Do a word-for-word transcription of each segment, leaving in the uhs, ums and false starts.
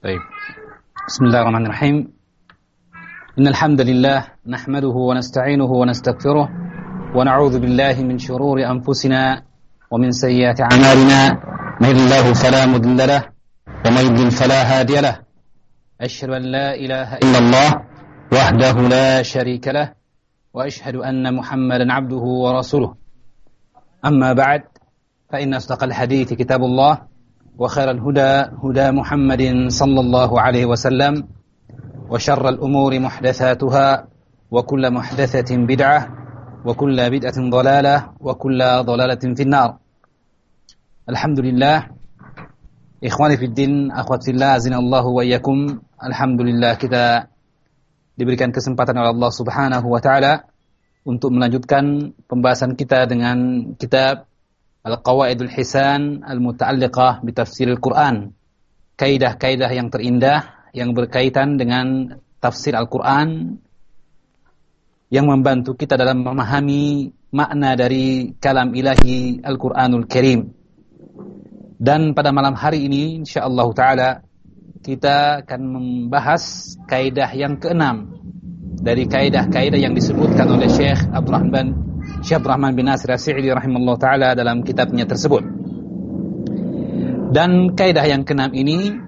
طيب بسم الله الرحمن الرحيم إن الحمد لله نحمده ونستعينه ونستغفره ونعوذ بالله من شرور أنفسنا ومن سيئات أعمالنا من يهده الله فلا مضل له ومن يضلل فلا هادي له أشهد أن لا إله إلا الله وحده لا شريك له وأشهد أن محمدا عبده ورسوله أما بعد فإن أصدق الحديث كتاب الله وخير الهدى هدى محمد صلى الله عليه وسلم وشر الأمور محدثاتها وكل محدثة بدعة وكل بدعة ضلالة وكل ضلالة في النار. Alhamdulillah, ikhwani fiddin, akhwat fillah, azinallahu wa iyyakum. Alhamdulillah kita diberikan kesempatan oleh Allah Subhanahu wa taala untuk melanjutkan pembahasan kita dengan kitab Al-Qawaidul Hisan Al-Muta'alliqah bi Tafsir Al-Quran. Kaidah-kaidah yang terindah yang berkaitan dengan tafsir Al-Quran, yang membantu kita dalam memahami makna dari kalam ilahi Al-Quranul Karim. Dan pada malam hari ini insyaallah ta'ala kita akan membahas kaidah yang keenam dari kaidah-kaidah yang disebutkan oleh Syekh Abdurrahman Syekh Abdurrahman bin Nasir As-Sa'di rahimahullah ta'ala dalam kitabnya tersebut. Dan kaidah yang keenam ini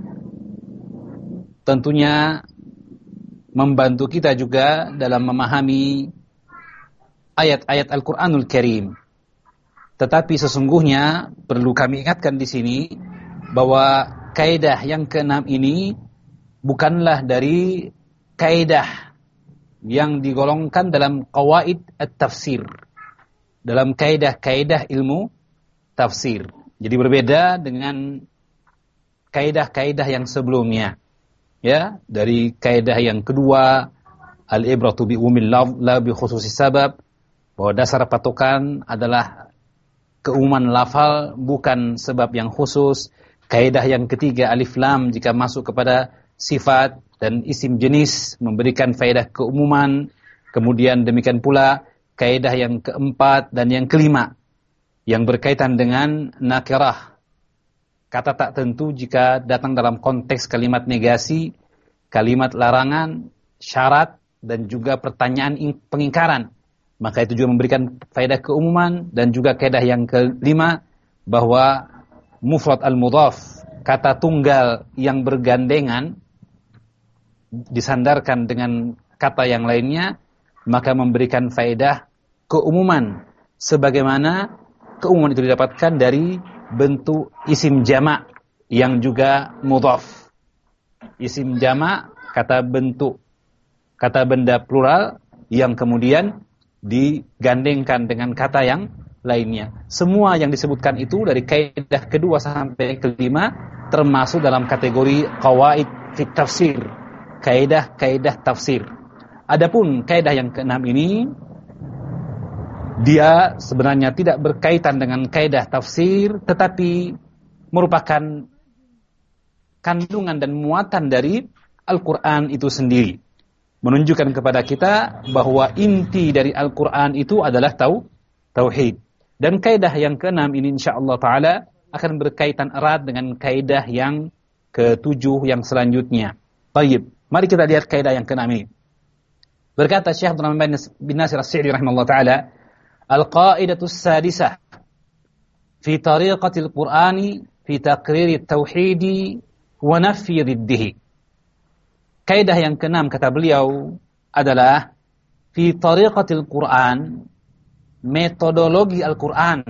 tentunya membantu kita juga dalam memahami ayat-ayat Al-Quranul Karim. Tetapi sesungguhnya perlu kami ingatkan di sini bahwa kaidah yang keenam ini bukanlah dari kaidah yang digolongkan dalam qawaid at-tafsir, dalam kaidah-kaidah ilmu tafsir. Jadi berbeda dengan kaidah-kaidah yang sebelumnya. Ya, dari kaidah yang kedua, al-ibratu bi umumil lafz la bi khususis sabab, bahwa dasar patokan adalah keumuman lafal bukan sebab yang khusus. Kaidah yang ketiga, alif lam jika masuk kepada sifat dan isim jenis memberikan faedah keumuman. Kemudian demikian pula kaidah yang keempat dan yang kelima yang berkaitan dengan nakirah, kata tak tentu jika datang dalam konteks kalimat negasi, kalimat larangan, syarat dan juga pertanyaan pengingkaran. Maka itu juga memberikan faedah keumuman. Dan juga kaidah yang kelima bahwa mufrad al-mudhaf, kata tunggal yang bergandengan disandarkan dengan kata yang lainnya, maka memberikan faedah keumuman, sebagaimana keumuman itu didapatkan dari bentuk isim jamak yang juga mudhaf. Isim jamak, kata bentuk, kata benda plural yang kemudian digandengkan dengan kata yang lainnya. Semua yang disebutkan itu dari kaidah kedua sampai kelima termasuk dalam kategori qawaid fit tafsir, kaidah-kaidah tafsir. Adapun kaidah yang keenam ini dia sebenarnya tidak berkaitan dengan kaidah tafsir, tetapi merupakan kandungan dan muatan dari Al-Quran itu sendiri, menunjukkan kepada kita bahwa inti dari Al-Quran itu adalah tau, tauhid. Dan kaidah yang keenam ini insyaallah ta'ala akan berkaitan erat dengan kaidah yang ketujuh yang selanjutnya. Baik, mari kita lihat kaidah yang keenam ini. Berkata Syekh Abdurrahman bin Nasir As-Sa'di rahimahullah ta'ala, Al-Qa'idatus Sadisah fi tariqatil Qur'ani fi taqriri tauhidi wa nafyi riddihi. Kaidah yang keenam kata beliau adalah fi tariqatil Qur'an, metodologi Al-Qur'an,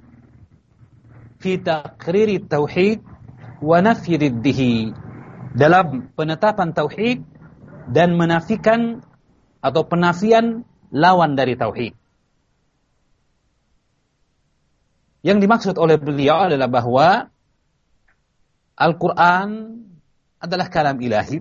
fi taqriri tauhid wa nafyi riddihi, dalam penetapan tauhid dan menafikan atau penafian lawan dari tauhid. Yang dimaksud oleh beliau adalah bahwa Al-Quran adalah kalam ilahi,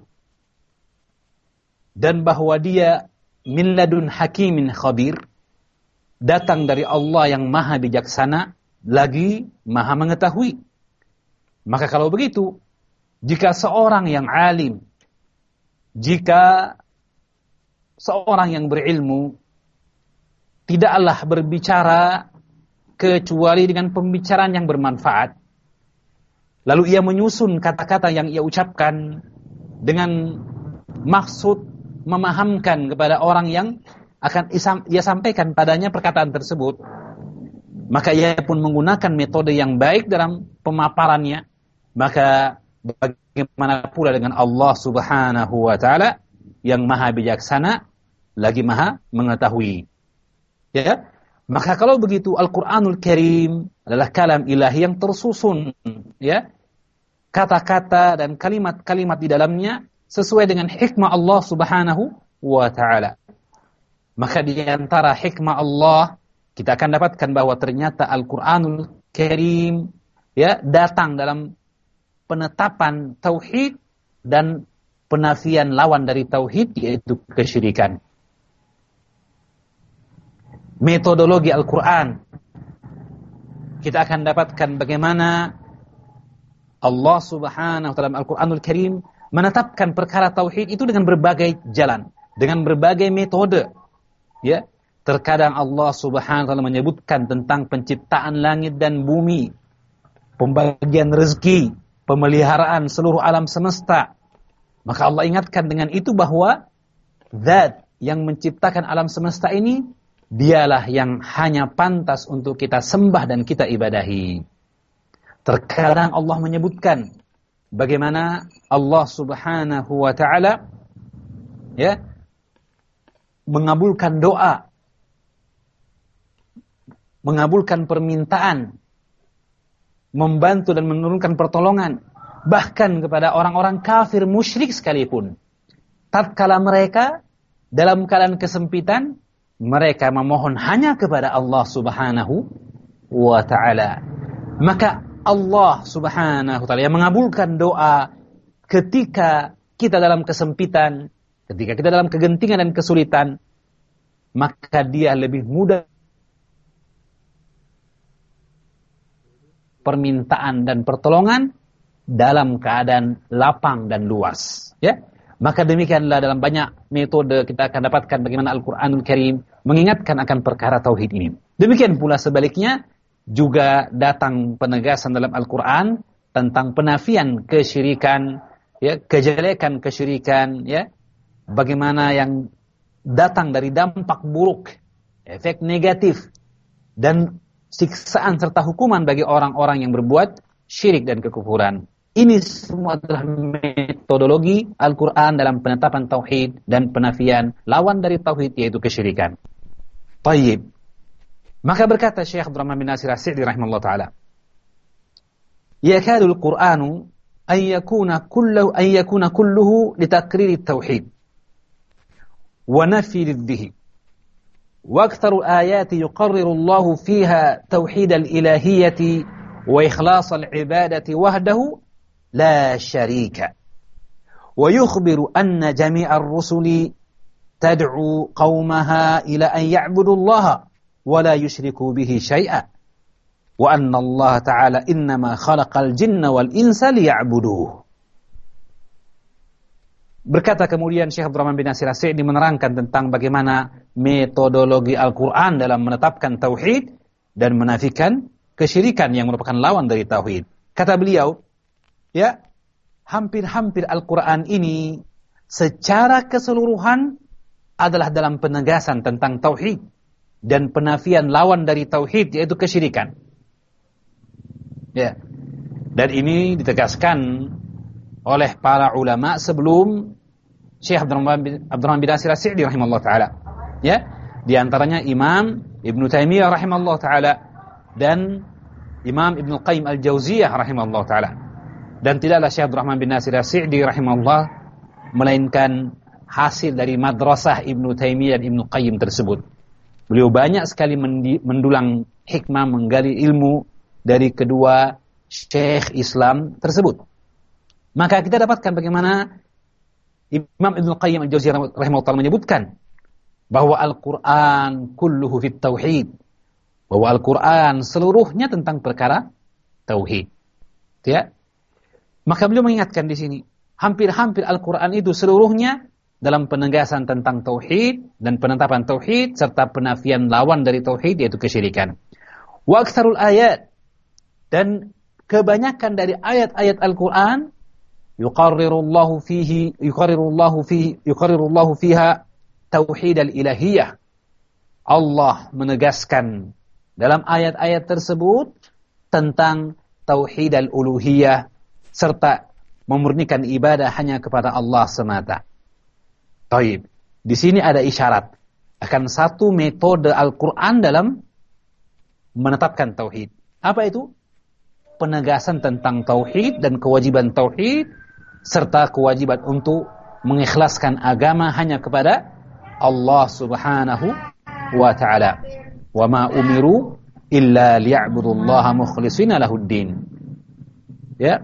dan bahwa dia min ladun hakimin khabir, datang dari Allah yang maha bijaksana lagi maha mengetahui. Maka kalau begitu, jika seorang yang alim, jika seorang yang berilmu tidaklah berbicara kecuali dengan pembicaraan yang bermanfaat, lalu ia menyusun kata-kata yang ia ucapkan dengan maksud memahamkan kepada orang yang akan ia sampaikan padanya perkataan tersebut, maka ia pun menggunakan metode yang baik dalam pemaparannya. Maka bagaimana pula dengan Allah Subhanahu wa taala yang maha bijaksana lagi maha mengetahui. Ya? Maka kalau begitu Al-Qur'anul Karim adalah kalam ilahi yang tersusun, ya. Kata-kata dan kalimat-kalimat di dalamnya sesuai dengan hikmah Allah Subhanahu wa taala. Maka di antara hikmah Allah kita akan dapatkan bahwa ternyata Al-Qur'anul Karim ya datang dalam penetapan tauhid dan penafian lawan dari tauhid, yaitu kesyirikan. Metodologi Al-Quran, kita akan dapatkan bagaimana Allah Subhanahu wa ta'ala Al-Quranul Karim menetapkan perkara tauhid itu dengan berbagai jalan, dengan berbagai metode. Ya, terkadang Allah Subhanahu wa ta'ala menyebutkan tentang penciptaan langit dan bumi, pembagian rezeki, pemeliharaan seluruh alam semesta. Maka Allah ingatkan dengan itu bahwa Zat yang menciptakan alam semesta ini, dialah yang hanya pantas untuk kita sembah dan kita ibadahi. Terkadang Allah menyebutkan bagaimana Allah Subhanahu wa ta'ala ya mengabulkan doa, mengabulkan permintaan, membantu dan menurunkan pertolongan bahkan kepada orang-orang kafir musyrik sekalipun. Tatkala mereka dalam keadaan kesempitan, mereka memohon hanya kepada Allah Subhanahu wa ta'ala. Maka Allah Subhanahu wa ta'ala yang mengabulkan doa ketika kita dalam kesempitan, ketika kita dalam kegentingan dan kesulitan, maka Dia lebih mudah permintaan dan pertolongan dalam keadaan lapang dan luas. Ya, maka demikianlah dalam banyak metode kita akan dapatkan bagaimana Al-Quranul Karim mengingatkan akan perkara tauhid ini. Demikian pula sebaliknya juga datang penegasan dalam Al-Quran tentang penafian kesyirikan, ya, kejelekan kesyirikan, ya, bagaimana yang datang dari dampak buruk, efek negatif dan siksaan serta hukuman bagi orang-orang yang berbuat syirik dan kekufuran. Ini semua adalah metodologi Al-Quran dalam penetapan tauhid dan penafian lawan dari tauhid, yaitu kesyirikan. Tayyib. Maka berkata Syekh Abdurrahman bin Nasir As-Sa'di rahimahullah ta'ala, yakadul Qur'anu an yakuna kulluhu an yakuna kulluhu litakriri tauhid wa nafi liddihi. Wa aktharu ayati yuqarriru Allah fiha tauhid al-ilahiyyati wa ikhlas al-ibadati wahdahu la syarika. Wa yukhbiru anna jami'ar rusuli tad'u qaumaha ila an ya'budu Allah wa la yushriku bihi syai'a. Wa anna Allah ta'ala innama khalaqal jinna wal insa liya'buduhu. Berkata kemudian Syekh Abdurrahman bin Nasir As-Sa'di menerangkan tentang bagaimana metodologi Al-Quran dalam menetapkan tauhid dan menafikan kesyirikan yang merupakan lawan dari tauhid. Kata beliau, ya, hampir-hampir Al-Quran ini secara keseluruhan adalah dalam penegasan tentang tauhid dan penafian lawan dari tauhid, yaitu kesyirikan. Ya. Dan ini ditegaskan oleh para ulama sebelum Syekh Abdurrahman bin, Abdurrahman bin Nasir As-Sa'di rahimahullah ta'ala. Ya, di antaranya Imam Ibn Taimiyah rahimahullah ta'ala dan Imam Ibn Qayyim Al-Jauziyah rahimahullah ta'ala. Dan tidaklah Syekh Abdurrahman bin Nasir As-Sa'di rahimahullah melainkan hasil dari madrasah Ibn Taimiyah dan Ibn Qayyim tersebut. Beliau banyak sekali mendulang hikmah, menggali ilmu dari kedua syekh Islam tersebut. Maka kita dapatkan bagaimana Imam Ibn Qayyim Al-Jauziyah rahimahullah menyebutkan bahwa Al-Quran kulluhu fit tauhid, bahwa Al-Quran seluruhnya tentang perkara tauhid. Ya. Maka beliau mengingatkan di sini, hampir-hampir Al-Quran itu seluruhnya dalam penegasan tentang tauhid dan penetapan tauhid serta penafian lawan dari tauhid, yaitu kesyirikan. Wa aktsarul ayat, dan kebanyakan dari ayat-ayat Al-Quran yuqarrirullahu fihi yuqarrirullahu fihi yuqarrirullahu fiha tauhid al-ilahiyah. Allah menegaskan dalam ayat-ayat tersebut tentang tauhid al-uluhiyah serta memurnikan ibadah hanya kepada Allah semata. Taib. Di sini ada isyarat akan satu metode Al-Quran dalam menetapkan tauhid. Apa itu? Penegasan tentang tauhid dan kewajiban tauhid serta kewajiban untuk mengikhlaskan agama hanya kepada Allah Subhanahu wa ta'ala. Wa ma umiru illa liya'budullaha mukhlishina lahuddin. Ya.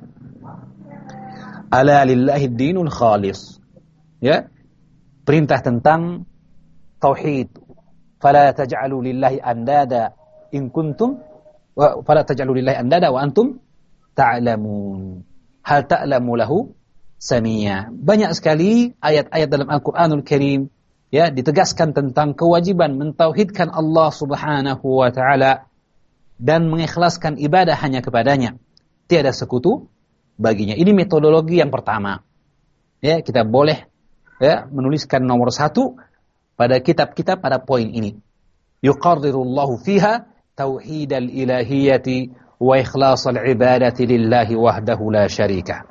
Ala lillahi ad-dinul khalis. Ya. Perintah tentang tauhid. Fala taj'alu lillahi andada in kuntum wa fala taj'alu lillahi andada wa antum ta'lamun. Hal ta'lamu lahu samia. Banyak sekali ayat-ayat dalam Al-Qur'anul Karim ya ditegaskan tentang kewajiban mentauhidkan Allah Subhanahu wa taala dan mengikhlaskan ibadah hanya kepadanya. Tiada sekutu baginya. Ini metodologi yang pertama. Ya, kita boleh ya menuliskan nomor satu pada kitab-kitab pada poin ini. Yuqarrirullahu fiha tauhidal ilahiyati wa ikhlasal ibadati lillahi wahdahu la syarika.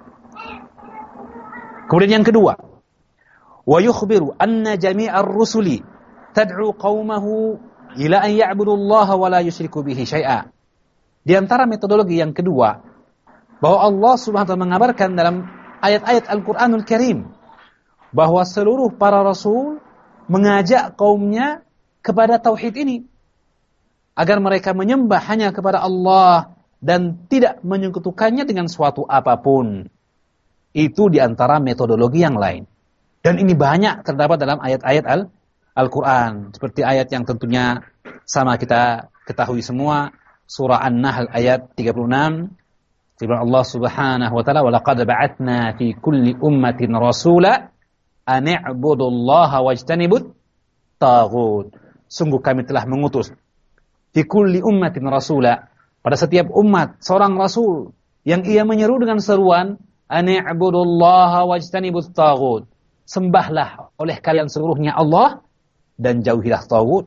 Kemudian yang kedua, wa yukhbiru anna jami'ar rusuli tad'u qaumahu ila an ya'budu Allah wa la yusyriku bihi syai'a. Di antara metodologi yang kedua, bahwa Allah Subhanahu wa taala mengabarkan dalam ayat-ayat Al-Qur'anul Karim bahwa seluruh para rasul mengajak kaumnya kepada tauhid ini agar mereka menyembah hanya kepada Allah dan tidak menyekutukannya dengan suatu apapun. Itu di antara metodologi yang lain. Dan ini banyak terdapat dalam ayat-ayat Al- Al-Quran. Seperti ayat yang tentunya sama kita ketahui semua. Surah An-Nahl ayat tiga puluh enam. Firman Allah Subhanahu wa ta'ala, وَلَقَدْ بَعَثْنَا فِي كُلِّ أُمَّةٍ رَسُولًا أَنِ اعْبُدُوا اللَّهَ وَاجْتَنِبُوا الطَّاغُوتَ. Sungguh kami telah mengutus fi kulli ummatin rasula, pada setiap umat seorang rasul yang ia menyeru dengan seruan an i'budullaha wajtanibut taghut. Sembahlah oleh kalian seluruhnya Allah dan jauhilah taghut.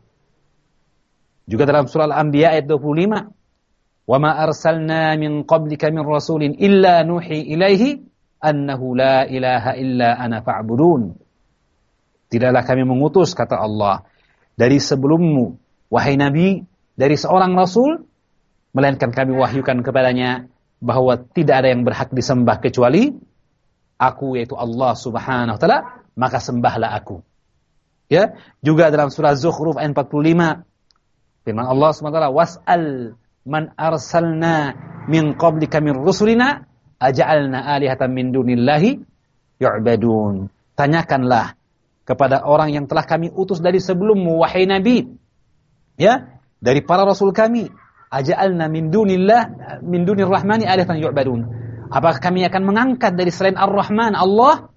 Juga dalam surah Al-Anbiya ayat dua puluh lima, wa ma arsalna min qablika min rasulin illa nuhi ilaihi annahu la ilaha illa ana fa'budun. Tidaklah kami mengutus, kata Allah, dari sebelummu wahai nabi, dari seorang rasul, melainkan kami wahyukan kepadanya bahwa tidak ada yang berhak disembah kecuali aku, yaitu Allah Subhanahu wa ta'ala, maka sembahlah aku. Ya, juga dalam surah Zukhruf ayat empat puluh lima, firman Allah Subhanahu wa ta'ala, was'al man arsalna min qablika min rusulina aja'alna alihatan min dunillahi yu'badun. Tanyakanlah kepada orang yang telah kami utus dari sebelummu wahai nabi, ya, dari para rasul kami, aja'alna min dunillah min dunir rahmani alihatan yu'badun. Apakah kami akan mengangkat dari selain Ar-Rahman Allah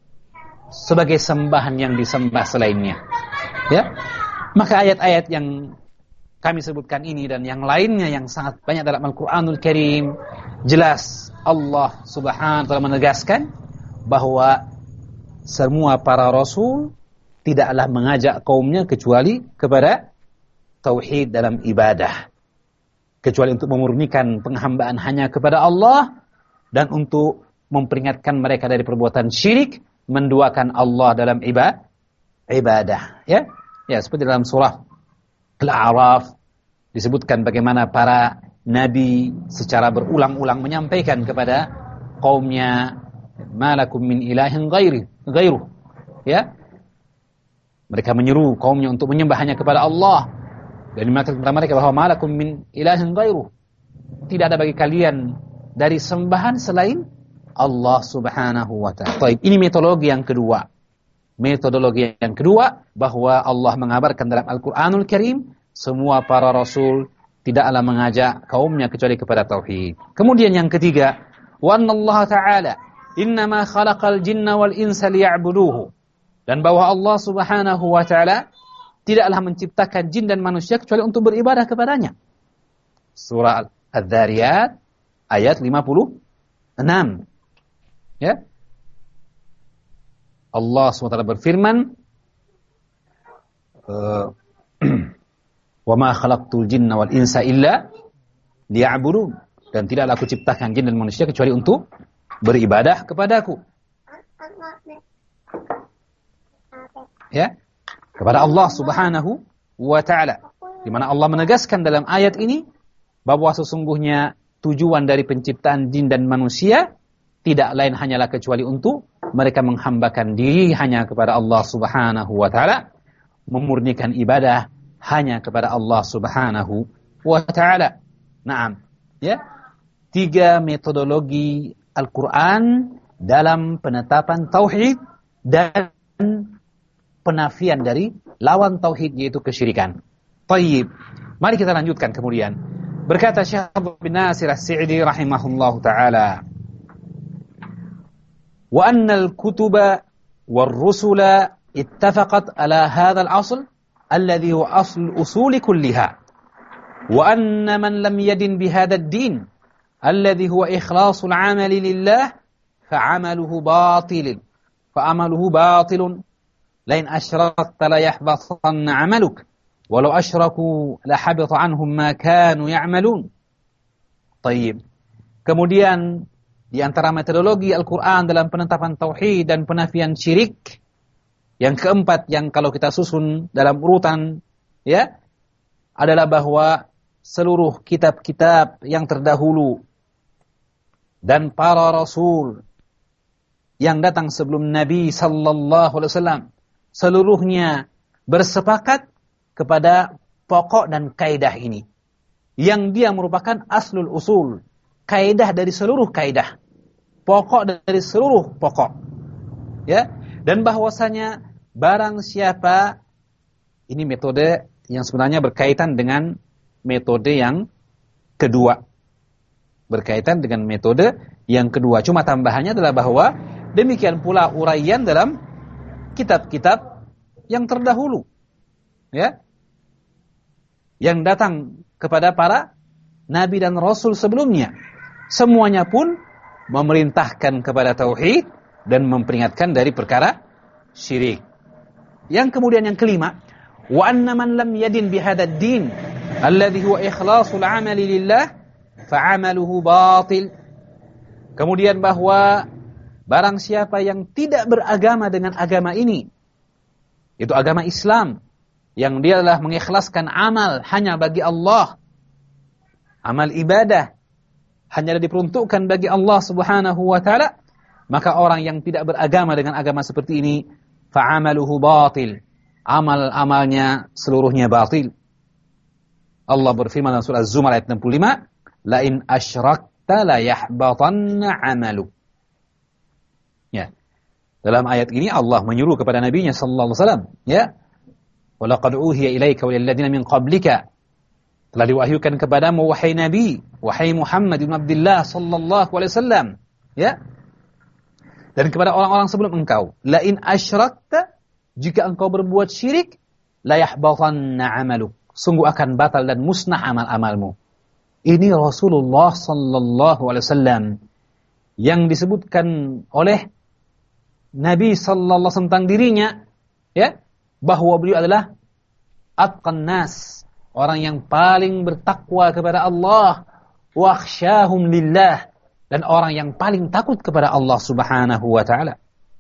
sebagai sembahan yang disembah selainnya? Ya. Maka ayat-ayat yang kami sebutkan ini dan yang lainnya yang sangat banyak dalam Al-Qur'anul Karim, jelas Allah Subhanahu wa taala menegaskan bahwa semua para rasul tidaklah mengajak kaumnya kecuali kepada tauhid dalam ibadah, kecuali untuk memurnikan penghambaan hanya kepada Allah dan untuk memperingatkan mereka dari perbuatan syirik, menduakan Allah dalam ibadah. Ya, ya seperti dalam surah Al-A'raf disebutkan bagaimana para nabi secara berulang-ulang menyampaikan kepada kaumnya, malakum min ilahin ghairi ghairuh. Ya, mereka menyeru kaumnya untuk menyembah hanya kepada Allah. Dan mengatakan kepada mereka bahwa malakum min ilahin ghairuh, tidak ada bagi kalian dari sembahan selain Allah Subhanahu wa ta'ala. Baik, ini metodologi yang kedua. Metodologi yang kedua bahwa Allah mengabarkan dalam Al-Qur'anul Karim semua para rasul tidaklah mengajak kaumnya kecuali kepada tauhid. Kemudian yang ketiga, wa annallaha ta'ala innama khalaqal jinna wal insa liya'buduhu. Dan bahwa Allah Subhanahu wa ta'ala tidaklah menciptakan jin dan manusia kecuali untuk beribadah kepadanya. Surah Adz-Dzariyat ayat lima puluh enam. Ya. Allah subhanahu wa taala berfirman, "Wa ma khalaqtul jinna wal insa illa liya'budun." Dan tidaklah aku ciptakan jin dan manusia kecuali untuk beribadah kepadaku. Ya, kepada Allah Subhanahu wa taala. Di mana Allah menegaskan dalam ayat ini bahwa sesungguhnya tujuan dari penciptaan jin dan manusia tidak lain hanyalah kecuali untuk mereka menghambakan diri hanya kepada Allah Subhanahu wa taala, memurnikan ibadah hanya kepada Allah Subhanahu wa taala. Naam, ya. Tiga metodologi Al-Qur'an dalam penetapan tauhid dan penafian dari lawan tauhid yaitu kesyirikan. Tayyib. Mari kita lanjutkan kemudian. Berkata Syekh Abdul bin Nasir As-Sa'di rahimahullahu taala, "Wa anna al-kutuba war-rusula ittafaqat ala hadha al-asl alladhi huwa asl al-usul kulliha. Wa anna man lam yadin bi hadha ad-din alladhi huwa ikhlasul 'amali lillah fa'amaluhu batil. Fa'amaluhu batilun. Lain asyrakta la yahbatanna 'amaluk. Walau asyraku la habita 'anhum ma kanu ya'malun." Tayyib. Kemudian di antara metodologi Al-Qur'an dalam penetapan tauhid dan penafian syirik, yang keempat yang kalau kita susun dalam urutan ya adalah bahwa seluruh kitab-kitab yang terdahulu dan para rasul yang datang sebelum Nabi sallallahu alaihi wasallam seluruhnya bersepakat kepada pokok dan kaidah ini, yang dia merupakan aslul usul, kaidah dari seluruh kaidah, pokok dari seluruh pokok, ya. Dan bahwasanya barang siapa, ini metode yang sebenarnya berkaitan dengan metode yang kedua, berkaitan dengan metode yang kedua. Cuma tambahannya adalah bahwa demikian pula uraian dalam kitab-kitab yang terdahulu, ya, yang datang kepada para nabi dan rasul sebelumnya. Semuanya pun memerintahkan kepada tauhid dan memperingatkan dari perkara syirik. Yang kemudian yang kelima, wa anna man lam yadin bihadzal din alladhi huwa ikhlasul 'amali lillah fa'amaluhu batil. Kemudian bahwa barang siapa yang tidak beragama dengan agama ini, itu agama Islam, yang dia adalah mengikhlaskan amal hanya bagi Allah, amal ibadah hanya diperuntukkan bagi Allah Subhanahu wa taala, maka orang yang tidak beragama dengan agama seperti ini, fa'amaluhu batil, amal-amalnya seluruhnya batil. Allah berfirman dalam surah Az-Zumar ayat enam puluh lima, "La in asyrakta la yahbatanna 'amaluk." Ya. Dalam ayat ini Allah menyuruh kepada nabinya sallallahu alaihi wasallam, ya, "Wa laqad uhiya ilaika wa lil ladzina min qablika." Telah diwahyukan kepadamu wahai nabi, wahai Muhammad bin Abdullah sallallahu alaihi wasallam, ya. Dan kepada orang-orang sebelum engkau, "La in asyrakta," jika engkau berbuat syirik, "la yahbatanna 'amaluk," sungguh akan batal dan musnah amal-amalmu. Ini Rasulullah sallallahu alaihi wasallam yang disebutkan oleh Nabi sallallahu alaihi wasallam tentang dirinya, ya, bahwa beliau adalah atqan nas, orang yang paling bertakwa kepada Allah, wa akhsyahum lillah, dan orang yang paling takut kepada Allah Subhanahu wa taala.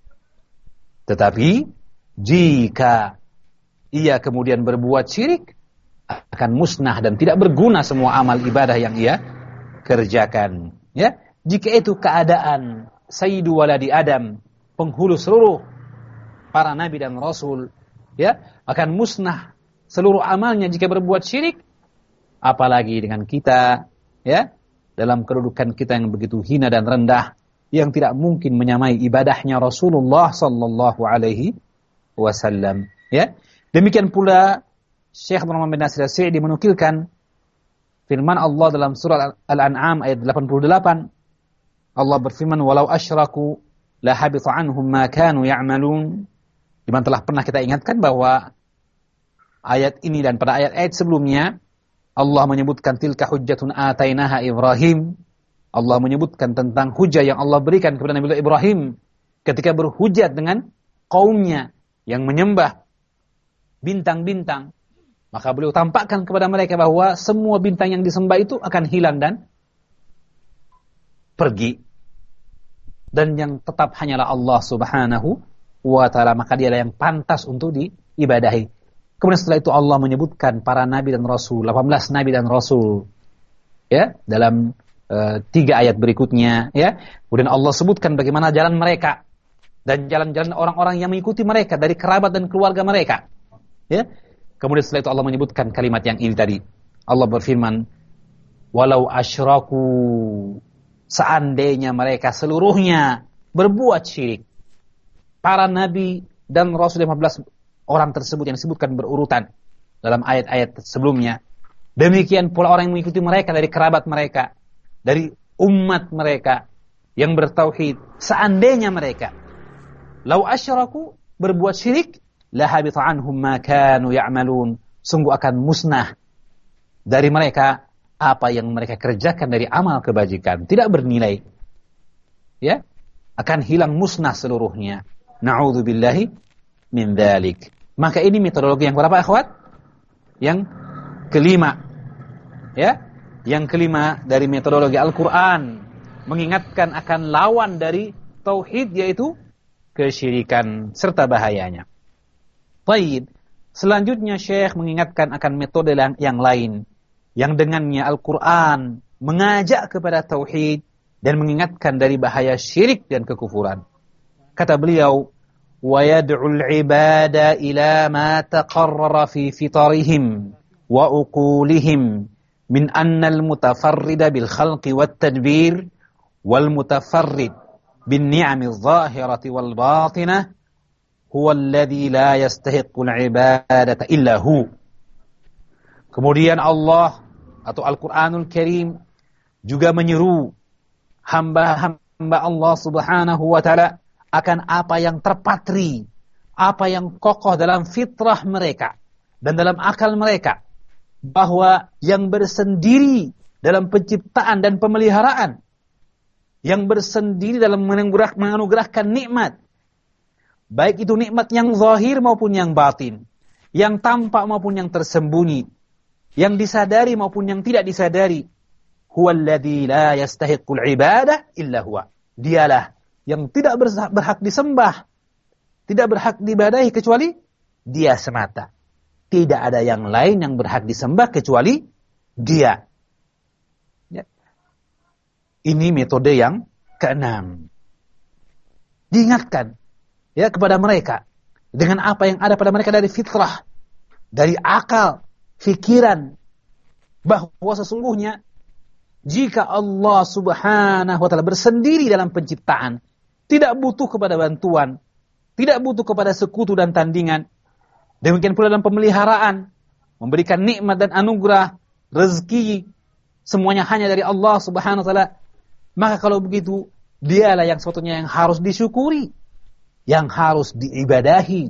Tetapi jika ia kemudian berbuat syirik, akan musnah dan tidak berguna semua amal ibadah yang ia kerjakan, ya. Jika itu keadaan sayyidu waladi Adam, penghulu seluruh para nabi dan rasul, ya, akan musnah seluruh amalnya jika berbuat syirik, apalagi dengan kita, ya, dalam kedudukan kita yang begitu hina dan rendah, yang tidak mungkin menyamai ibadahnya Rasulullah sallallahu alaihi wasallam, ya. Demikian pula Syekh Muhammad bin Nasir As-Sa'di menukilkan firman Allah dalam surah Al-An'am ayat delapan puluh delapan. Allah berfirman, "Walau asyraku la habita anhum ma kanu ya'malun." Di mana telah pernah kita ingatkan bahwa ayat ini dan pada ayat-ayat sebelumnya Allah menyebutkan tilka hujjatun atainaha Ibrahim. Allah menyebutkan tentang hujah yang Allah berikan kepada Nabi Ibrahim ketika berhujjat dengan kaumnya yang menyembah bintang-bintang, maka beliau tampakkan kepada mereka bahwa semua bintang yang disembah itu akan hilang dan pergi. Dan yang tetap hanyalah Allah subhanahu wa ta'ala, maka dialah yang pantas untuk diibadahi. Kemudian setelah itu Allah menyebutkan para nabi dan rasul, delapan belas nabi dan rasul, ya, dalam uh, tiga ayat berikutnya, ya. Kemudian Allah sebutkan bagaimana jalan mereka dan jalan-jalan orang-orang yang mengikuti mereka dari kerabat dan keluarga mereka, ya. Kemudian setelah itu Allah menyebutkan kalimat yang ini tadi. Allah berfirman, walau asyraku, seandainya mereka seluruhnya berbuat syirik. Para nabi dan rasul lima belas orang tersebut yang disebutkan berurutan dalam ayat-ayat sebelumnya. Demikian pula orang yang mengikuti mereka dari kerabat mereka, dari umat mereka yang bertauhid. Seandainya mereka lau asyraku, berbuat syirik, la habita anhum ma kanu ya'malun, sungguh akan musnah dari mereka apa yang mereka kerjakan dari amal kebajikan, tidak bernilai, ya, akan hilang, musnah seluruhnya. Na'udzubillahi min dzalik. Maka ini metodologi yang berapa, akhwat? Yang kelima, ya, yang kelima dari metodologi Al-Quran, mengingatkan akan lawan dari tauhid, yaitu kesyirikan serta bahayanya. Baik, selanjutnya Syekh mengingatkan akan metode yang, yang lain, yang dengannya Al-Quran mengajak kepada tauhid dan mengingatkan dari bahaya syirik dan kekufuran. Kata beliau, wa yad'ul ibada ila ma taqarrara fi fitarihim wa uqulihim min anna al-mutafarrida bil khalqi wat tadbir wal mutafarrid bin ni'ami adh-dhahirati wal batinah huwa alladhi la yastahiqqu al-ibadata illa hu. Kemudian Allah atau Al-Quranul Karim juga menyeru hamba-hamba Allah subhanahu wa ta'ala akan apa yang terpatri, apa yang kokoh dalam fitrah mereka dan dalam akal mereka, bahwa yang bersendiri dalam penciptaan dan pemeliharaan, yang bersendiri dalam menganugerah, menganugerahkan nikmat, baik itu nikmat yang zahir maupun yang batin, yang tampak maupun yang tersembunyi, yang disadari maupun yang tidak disadari, huwallazi la yastahiqqul ibadah illa huwa. Dialah yang tidak berhak disembah, tidak berhak diibadahi kecuali Dia semata. Tidak ada yang lain yang berhak disembah kecuali Dia. Ya. Ini metode yang keenam. Diingatkan, ya, kepada mereka dengan apa yang ada pada mereka dari fitrah, dari akal, fikiran, bahwa sesungguhnya jika Allah subhanahu wa ta'ala bersendiri dalam penciptaan, tidak butuh kepada bantuan, tidak butuh kepada sekutu dan tandingan, demikian pula dalam pemeliharaan, memberikan nikmat dan anugerah, rezeki, semuanya hanya dari Allah subhanahu wa ta'ala, maka kalau begitu Dialah yang sebetulnya yang harus disyukuri, yang harus diibadahi.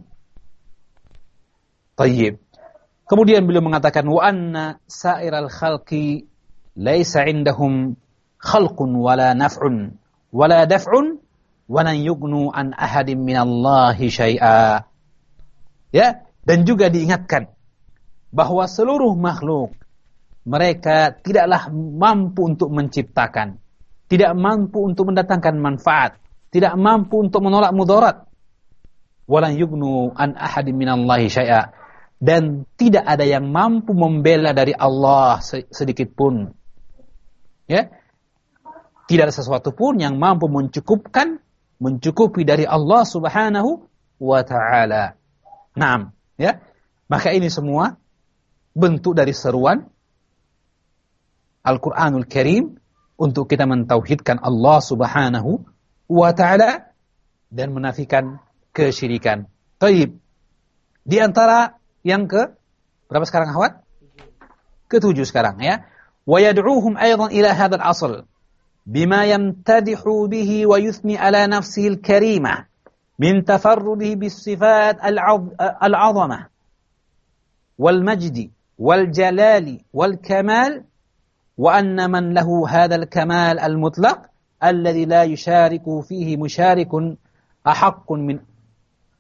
Tayyib. Kemudian beliau mengatakan, wa anna sa'iral khalqi laisa indahum khalqun wala naf'un wala daf'un wa lan yughnu an ahadin minallahi syai'a. Ya, dan juga diingatkan bahwa seluruh makhluk mereka tidaklah mampu untuk menciptakan, tidak mampu untuk mendatangkan manfaat, tidak mampu untuk menolak mudarat. Wa lan yughnu an ahadin minallahi syai'a. Dan tidak ada yang mampu membela dari Allah sedikit pun. Ya, tidak ada sesuatu pun yang mampu mencukupkan, mencukupi dari Allah Subhanahu wa ta'ala. Naam, ya. Maka ini semua bentuk dari seruan Al-Qur'anul Karim untuk kita mentauhidkan Allah Subhanahu wa ta'ala dan menafikan kesyirikan. Taib. Di antara yang ke berapa sekarang, akhwat? Ketujuh sekarang, ya. Wa yad'uuhum aidan ila hadzal asl bima yamtadihu bihi wa yuthni ala nafsihi al-karimah min tafarrudihi bis-sifat al-'azamah wal majdi wal jalali wal kamal wa anna man lahu hadzal kamal al-mutlaq alladhi la yushariku fihi musharikun ahaqqun min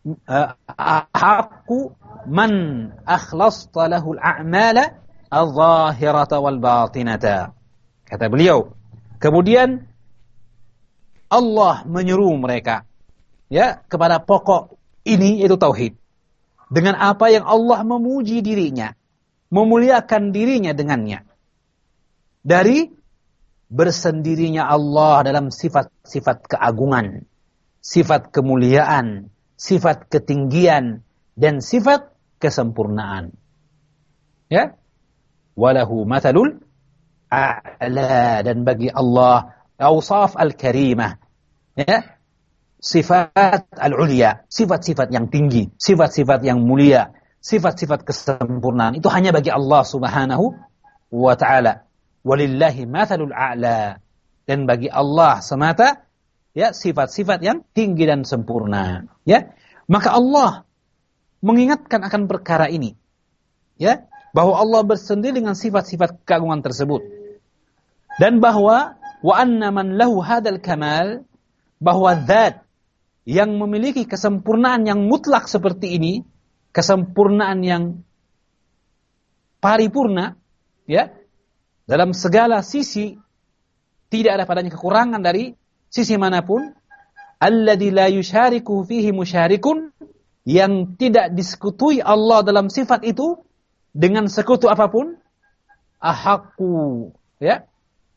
ahaqqu man akhlasta lahu al-a'mala al-zahirata wal batinata. Kata beliau, kemudian Allah menyuruh mereka ya kepada pokok ini, yaitu tauhid. Dengan apa yang Allah memuji dirinya, memuliakan dirinya dengannya. Dari bersendirinya Allah dalam sifat-sifat keagungan, sifat kemuliaan, sifat ketinggian, dan sifat kesempurnaan. Ya, walahu mathalul a'la, dan bagi Allah awsaf al-karimah, ya, sifat al-ulya, sifat-sifat yang tinggi, sifat-sifat yang mulia, sifat-sifat kesempurnaan itu hanya bagi Allah Subhanahu wa ta'ala. Walillahi mathalul a'la, dan bagi Allah semata ya sifat-sifat yang tinggi dan sempurna, ya. Maka Allah mengingatkan akan perkara ini, ya, bahwa Allah bersendiri dengan sifat-sifat keagungan tersebut, dan bahwa wa anna man lahu hadzal kamal, bahwa zat yang memiliki kesempurnaan yang mutlak seperti ini, kesempurnaan yang paripurna, ya, dalam segala sisi, tidak ada padanya kekurangan dari sisi manapun, alladzi la yusyariku fihi musyarikun, yang tidak disekutui Allah dalam sifat itu dengan sekutu apapun, ahaqqu, ya,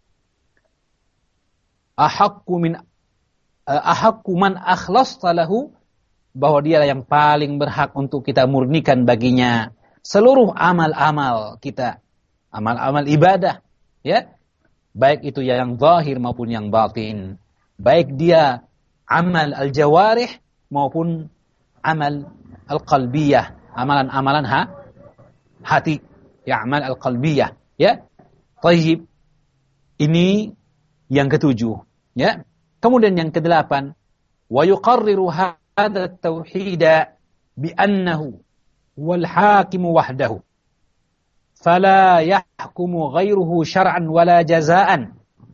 ahaqqu min ahaqqu man akhlasta lahu, bahwa dialah yang paling berhak untuk kita murnikan baginya seluruh amal-amal kita, amal-amal ibadah, ya, baik itu yang zahir maupun yang batin, baik dia amal al-jawarih maupun amal al-qalbiyah, amalan-amalan ha, hati, ya, amal al-qalbiyah, ya. Tayyib, ini yang ketujuh, ya. Kemudian yang kedelapan, wa yuqarriru hadha at-tauhid bi annahu wal hakimu wahdahu fala yahkumu ghairuhu syar'an wala jazaan,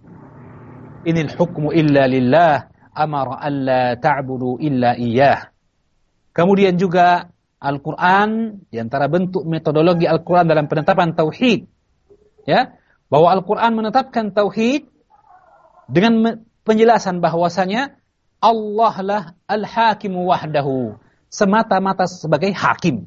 inil hukmu illa lillah amara alla ta'budu illa iyyah. Kemudian juga Al-Quran, di antara bentuk metodologi Al-Quran dalam penetapan tauhid, ya, bahwa Al-Quran menetapkan tauhid dengan penjelasan bahwasanya Allah lah al-hakimu wahdahu, semata-mata sebagai hakim.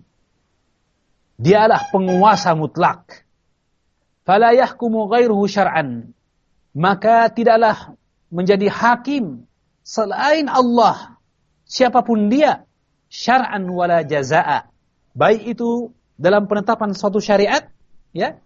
Dialah penguasa mutlak. Fala yahkumu ghairuhu syar'an, maka tidaklah menjadi hakim selain Allah, siapapun dia, syar'an wala jazaa, baik itu dalam penetapan suatu syariat, ya,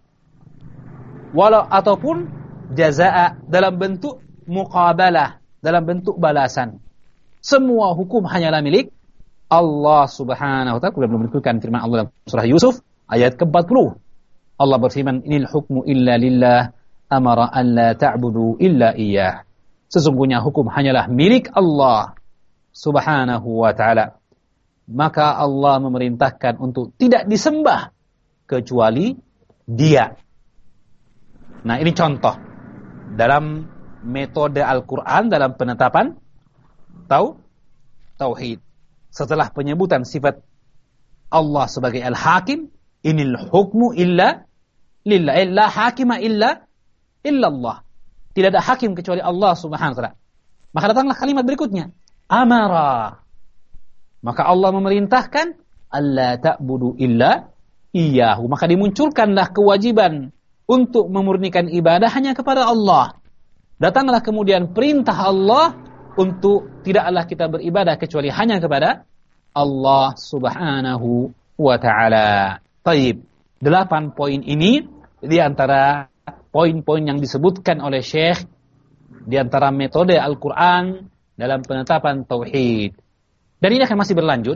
walau ataupun jazaa dalam bentuk muqabalah, dalam bentuk balasan. Semua hukum hanyalah milik Allah Subhanahu wa ta'ala. Kita belum menunjukkan firman Allah dalam surah Yusuf ayat ke empat puluh. Allah berfirman, inil hukmu illa lillah amara an la ta'budu illa iyyah. Sesungguhnya hukum hanyalah milik Allah Subhanahu wa ta'ala. Maka Allah memerintahkan untuk tidak disembah kecuali Dia. Nah, ini contoh dalam metode Al-Quran dalam penetapan tau tauhid. Setelah penyebutan sifat Allah sebagai Al-Hakim, inil hukmu illa lillah, la hakima illa illa Allah. Tidak ada hakim kecuali Allah Subhanahu wa ta'ala. Maka datanglah kalimat berikutnya, amara. Maka Allah memerintahkan alla ta'budu illa iyyahu. Maka dimunculkanlah kewajiban untuk memurnikan ibadah hanya kepada Allah. Datanglah kemudian perintah Allah untuk tidaklah kita beribadah kecuali hanya kepada Allah Subhanahu wa ta'ala. Taib. Delapan poin ini di antara poin-poin yang disebutkan oleh Syekh di antara metode Al-Quran dalam penetapan tauhid. Dan ini akan masih berlanjut,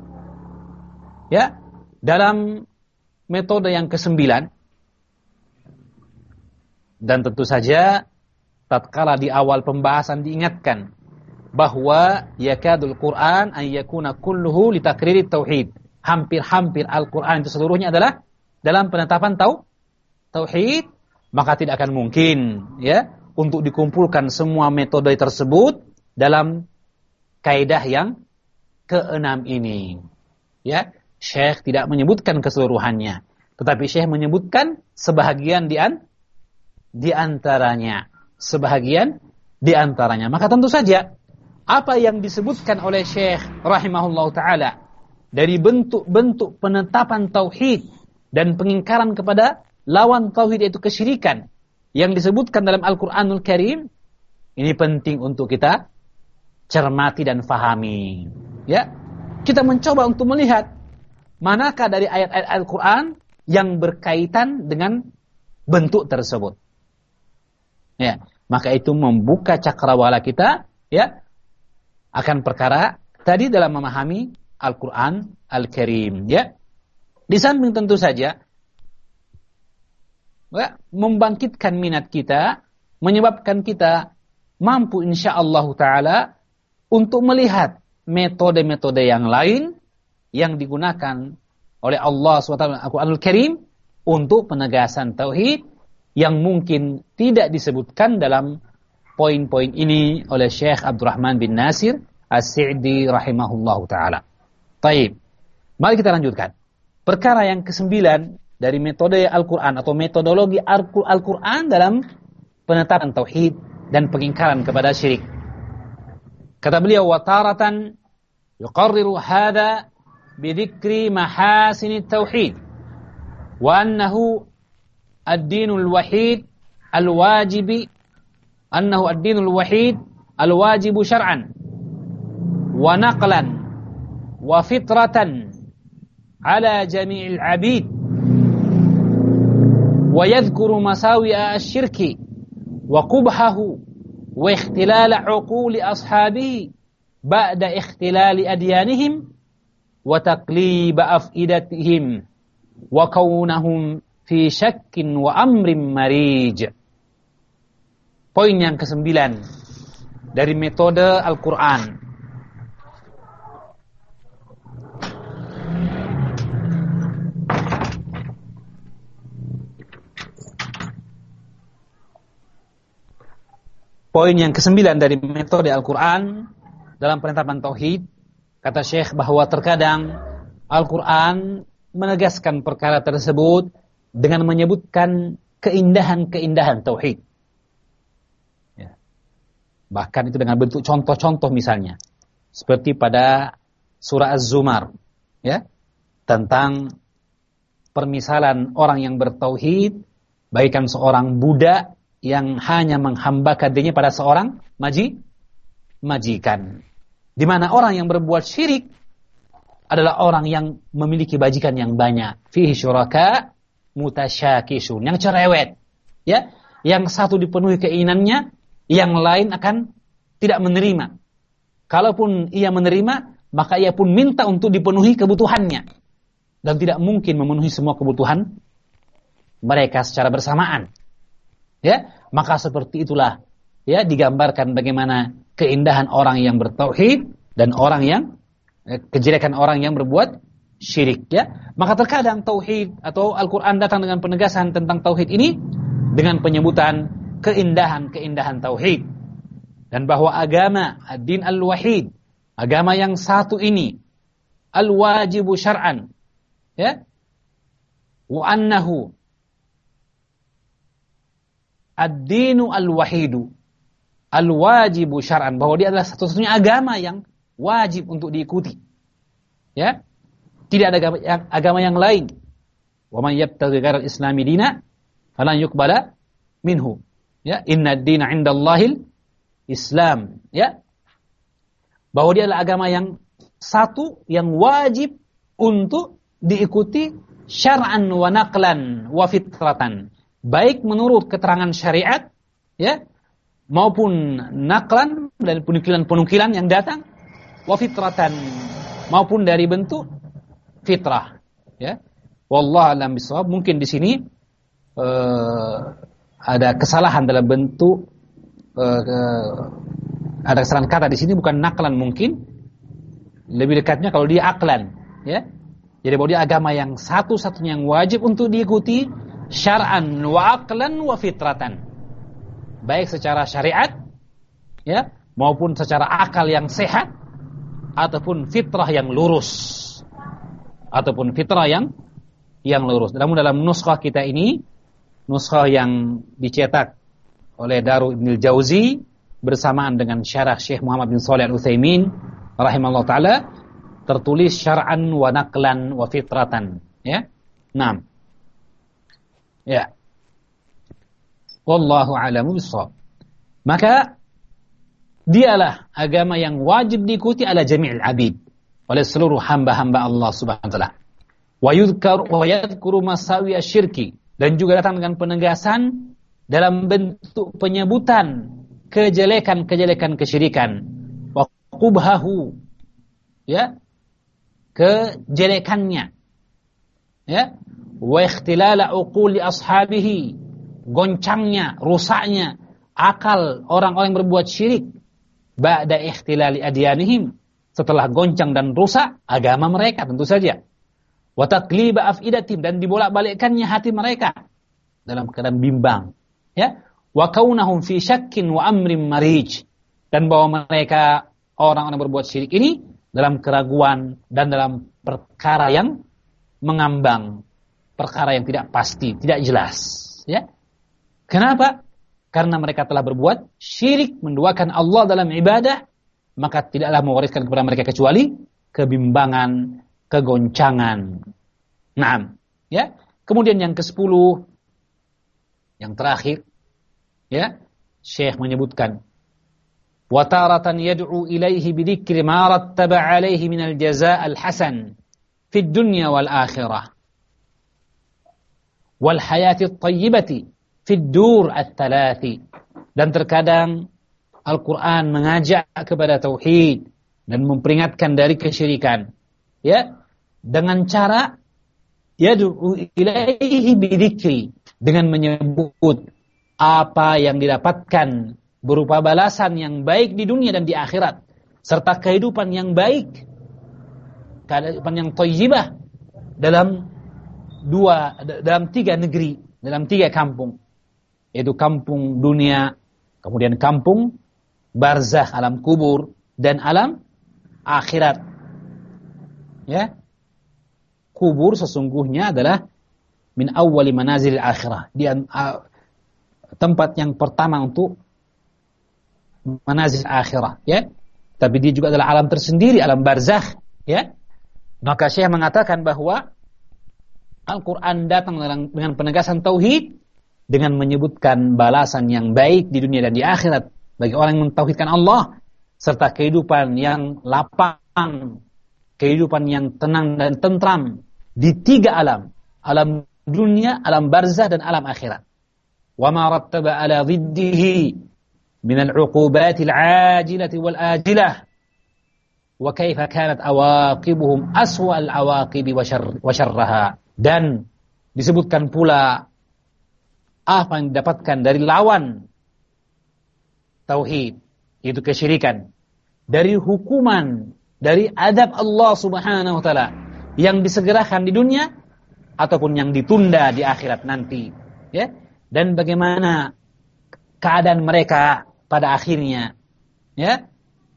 ya, dalam metode yang kesembilan. Dan tentu saja tatkala di awal pembahasan diingatkan bahwa yakadul Quran an yakuna kulluhu litakriri tauhid. Hampir-hampir Al-Quran itu seluruhnya adalah dalam penetapan tau tauhid, maka tidak akan mungkin, ya, untuk dikumpulkan semua metode tersebut dalam kaidah yang keenam ini. Ya, Syekh tidak menyebutkan keseluruhannya, tetapi Syekh menyebutkan sebahagian di an di antaranya, sebahagian di antaranya. Maka tentu saja apa yang disebutkan oleh Syekh rahimahullah taala dari bentuk-bentuk penetapan tauhid dan pengingkaran kepada lawan tauhid, yaitu kesyirikan, yang disebutkan dalam Al-Qur'anul Karim, ini penting untuk kita cermati dan fahami. Ya, kita mencoba untuk melihat manakah dari ayat-ayat Al-Quran yang berkaitan dengan bentuk tersebut. Ya, maka itu membuka cakrawala kita, ya, akan perkara tadi dalam memahami Al-Quran Al-Karim. Ya, di samping tentu saja, ya, membangkitkan minat kita, menyebabkan kita mampu insyaallah ta'ala untuk melihat metode-metode yang lain yang digunakan oleh Allah subhanahu wa taala Al-Qur'anul Karim untuk penegasan tauhid yang mungkin tidak disebutkan dalam poin-poin ini oleh Syekh Abdurrahman bin Nasir As-Sa'di rahimahullahu taala. Baik. Mari kita lanjutkan. Perkara yang kesembilan dari metode Al-Qur'an atau metodologi Al-Qur'an dalam penetapan tauhid dan pengingkaran kepada syirik. Kata beliau, wa taratan yuqarriru hadha bidhikri mahasin at-tauhid wa annahu ad-dinul wahid al-wajib annahu ad-dinul wahid al-wajib syar'an wa naqlan wa fitratan ala jami'il 'abid wa yadhkuru masawi'a asy-syirki wa qubhahu wa ikhtilal 'uquli ashabihi ba'da ikhtilal adyanihim wa taqlib afidatihim wa kaunahum fi syakkin wa amrin marij. Poin yang kesembilan dari metode Al-Qur'an. Poin yang kesembilan dari metode Al-Quran dalam penetapan tauhid, kata Syekh bahwa terkadang Al-Quran menegaskan perkara tersebut dengan menyebutkan keindahan-keindahan tauhid. Ya. Bahkan itu dengan bentuk contoh-contoh misalnya, seperti pada surah Az-Zumar, ya, tentang permisalan orang yang bertauhid, baikkan seorang budak yang hanya menghambakan dirinya pada seorang maji, majikan. Di mana orang yang berbuat syirik adalah orang yang memiliki bajikan yang banyak. Fihi syuraka mutasyakisun, yang cerewet. Ya, yang satu dipenuhi keinginannya, yang lain akan tidak menerima. Kalaupun ia menerima, maka ia pun minta untuk dipenuhi kebutuhannya. Dan tidak mungkin memenuhi semua kebutuhan mereka secara bersamaan. Ya, maka seperti itulah, ya, digambarkan bagaimana keindahan orang yang bertauhid dan orang yang eh, kejelekan orang yang berbuat syirik, ya. Maka terkadang tauhid atau Al-Qur'an datang dengan penegasan tentang tauhid ini dengan penyebutan keindahan-keindahan tauhid, dan bahwa agama ad-din al-wahid, agama yang satu ini, al-wajibu syar'an, ya, wa annahu ad-dinu al-wahidu al-wajibu syar'an, bahwa dia adalah satu-satunya agama yang wajib untuk diikuti. Ya, tidak ada agama yang, agama yang lain. Wa man yabtaghi ghairal islami dina falan yuqbala minhu. Ya, inna ad-dina 'indallahil Islam. Ya, bahwa dia adalah agama yang satu yang wajib untuk diikuti syar'an wa naqlan wa fitratan, baik menurut keterangan syariat, ya, maupun naqlan dan penukilan-penukilan yang datang, wa fitratan, maupun dari bentuk fitrah, ya. Wallahu a'lam bishawab. Mungkin di sini uh, ada kesalahan dalam bentuk uh, uh, ada kesalahan kata di sini, bukan naqlan, mungkin lebih dekatnya kalau dia aqlan, ya. Jadi bahwa dia agama yang satu-satunya yang wajib untuk diikuti syar'an wa aqlan wa fitratan, baik secara syariat, ya, maupun secara akal yang sehat, ataupun fitrah yang lurus. Ataupun fitrah yang yang lurus. Namun dalam nuskhah kita ini, nuskhah yang dicetak oleh Daru Ibnul Jauzi bersamaan dengan syarah Syekh Muhammad bin Shalih Al-Utsaimin rahimahullah taala, tertulis syar'an wa naqlan wa fitratan, ya. Naam. Ya. Wallahu a'lamu bissawab. Maka dialah agama yang wajib diikuti ala jami'il abid, oleh seluruh hamba-hamba Allah Subhanahu wa taala. Wa yudhkar wa yadhkuru masawi asyirki, dan juga datang dengan penegasan dalam bentuk penyebutan kejelekan-kejelekan kesyirikan. Wa qubhahu, ya, kejelekannya, ya, wa ikhtilala uquli ashabihi, goncangnya, rusaknya akal orang-orang yang berbuat syirik, ba'da ikhtilali adyanihim, setelah goncang dan rusak agama mereka tentu saja, wa taqliba afidatim, dan dibolak-balikkannya hati mereka dalam keadaan bimbang, ya, wa kaunahum fi syakkin wa amrin marij, dan bahwa mereka orang-orang berbuat syirik ini dalam keraguan dan dalam perkara yang mengambang, perkara yang tidak pasti, tidak jelas, ya. Kenapa? Karena mereka telah berbuat syirik, menduakan Allah dalam ibadah, maka tidaklah mewariskan kepada mereka kecuali kebimbangan, kegoncangan. Naam, ya. Kemudian yang kesepuluh, yang terakhir, ya, Syekh menyebutkan, wa taratan yad'u ilaihi bidzikri ma rattaba alaihi minal jazaa' al-hasan fid dunya wal akhirah wal hayati at-thayyibati fid dur ats-tsalathi. Dan terkadang Al-Qur'an mengajak kepada tauhid dan memperingatkan dari kesyirikan, ya, dengan cara yad'u ilaihi bidzikri, dengan menyebut apa yang didapatkan berupa balasan yang baik di dunia dan di akhirat, serta kehidupan yang baik, kehidupan yang thayyibah dalam dua, dalam tiga negeri, dalam tiga kampung, yaitu kampung dunia, kemudian kampung barzakh, alam kubur, dan alam akhirat. Ya, kubur sesungguhnya adalah min awwali manazil akhirah, di uh, tempat yang pertama untuk manazil akhirah, ya. Tapi dia juga adalah alam tersendiri, alam barzakh, ya. Maka Syekh mengatakan bahwa Al-Quran datang dengan penegasan tauhid, dengan menyebutkan balasan yang baik di dunia dan di akhirat bagi orang yang mentauhidkan Allah, serta kehidupan yang lapang, kehidupan yang tenang dan tentram di tiga alam, alam dunia, alam barzakh, dan alam akhirat. Wa ma rattaba ala dhiddihi min al-'uqubat al-'ajilah wal-ajilah wa kaifa kanat awaqibuhum aswa al-awaqib wa syarraha. Dan disebutkan pula apa yang didapatkan dari lawan tauhid, yaitu kesyirikan, dari hukuman, dari adab Allah Subhanahu wa taala yang disegerakan di dunia ataupun yang ditunda di akhirat nanti, ya. Dan bagaimana keadaan mereka pada akhirnya, ya,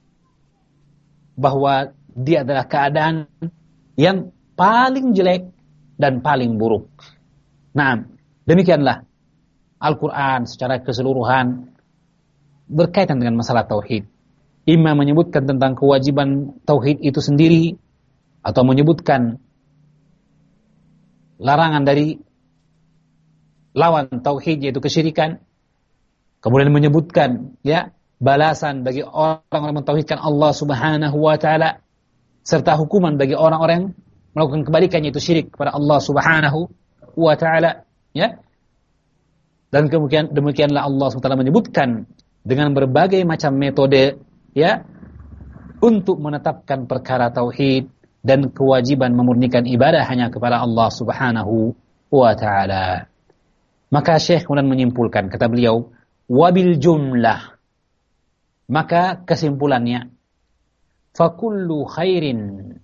bahwa dia adalah keadaan yang paling jelek dan paling buruk. Nah, demikianlah Al-Quran secara keseluruhan berkaitan dengan masalah tauhid. Imam menyebutkan tentang kewajiban tauhid itu sendiri, atau menyebutkan larangan dari lawan tauhid, yaitu kesyirikan. Kemudian menyebutkan, ya, balasan bagi orang-orang mentauhidkan Allah Subhanahu wa taala, serta hukuman bagi orang-orang melakukan kebalikan, yaitu syirik kepada Allah Subhanahu wa taala, ya. Dan kemudian demikianlah Allah subhanahu wa taala menyebutkan dengan berbagai macam metode, ya, untuk menetapkan perkara tauhid dan kewajiban memurnikan ibadah hanya kepada Allah Subhanahu wa taala. Maka Syekh kemudian menyimpulkan, kata beliau, wabil jumlah, maka kesimpulannya, fakullu khairin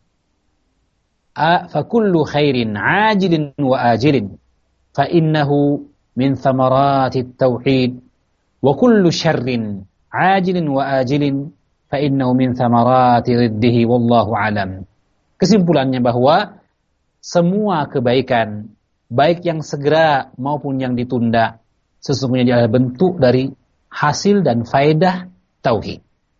a fakullu khairin ajilin wa ajilin fa innahu min thamarati tauhid, wa kullu syarrin ajilin wa ajilin fa innahu min thamarati riddihi wallahu alam. Kesimpulannya bahwa semua kebaikan, baik yang segera maupun yang ditunda, sesungguhnya dia adalah bentuk dari hasil dan faedah tauhid.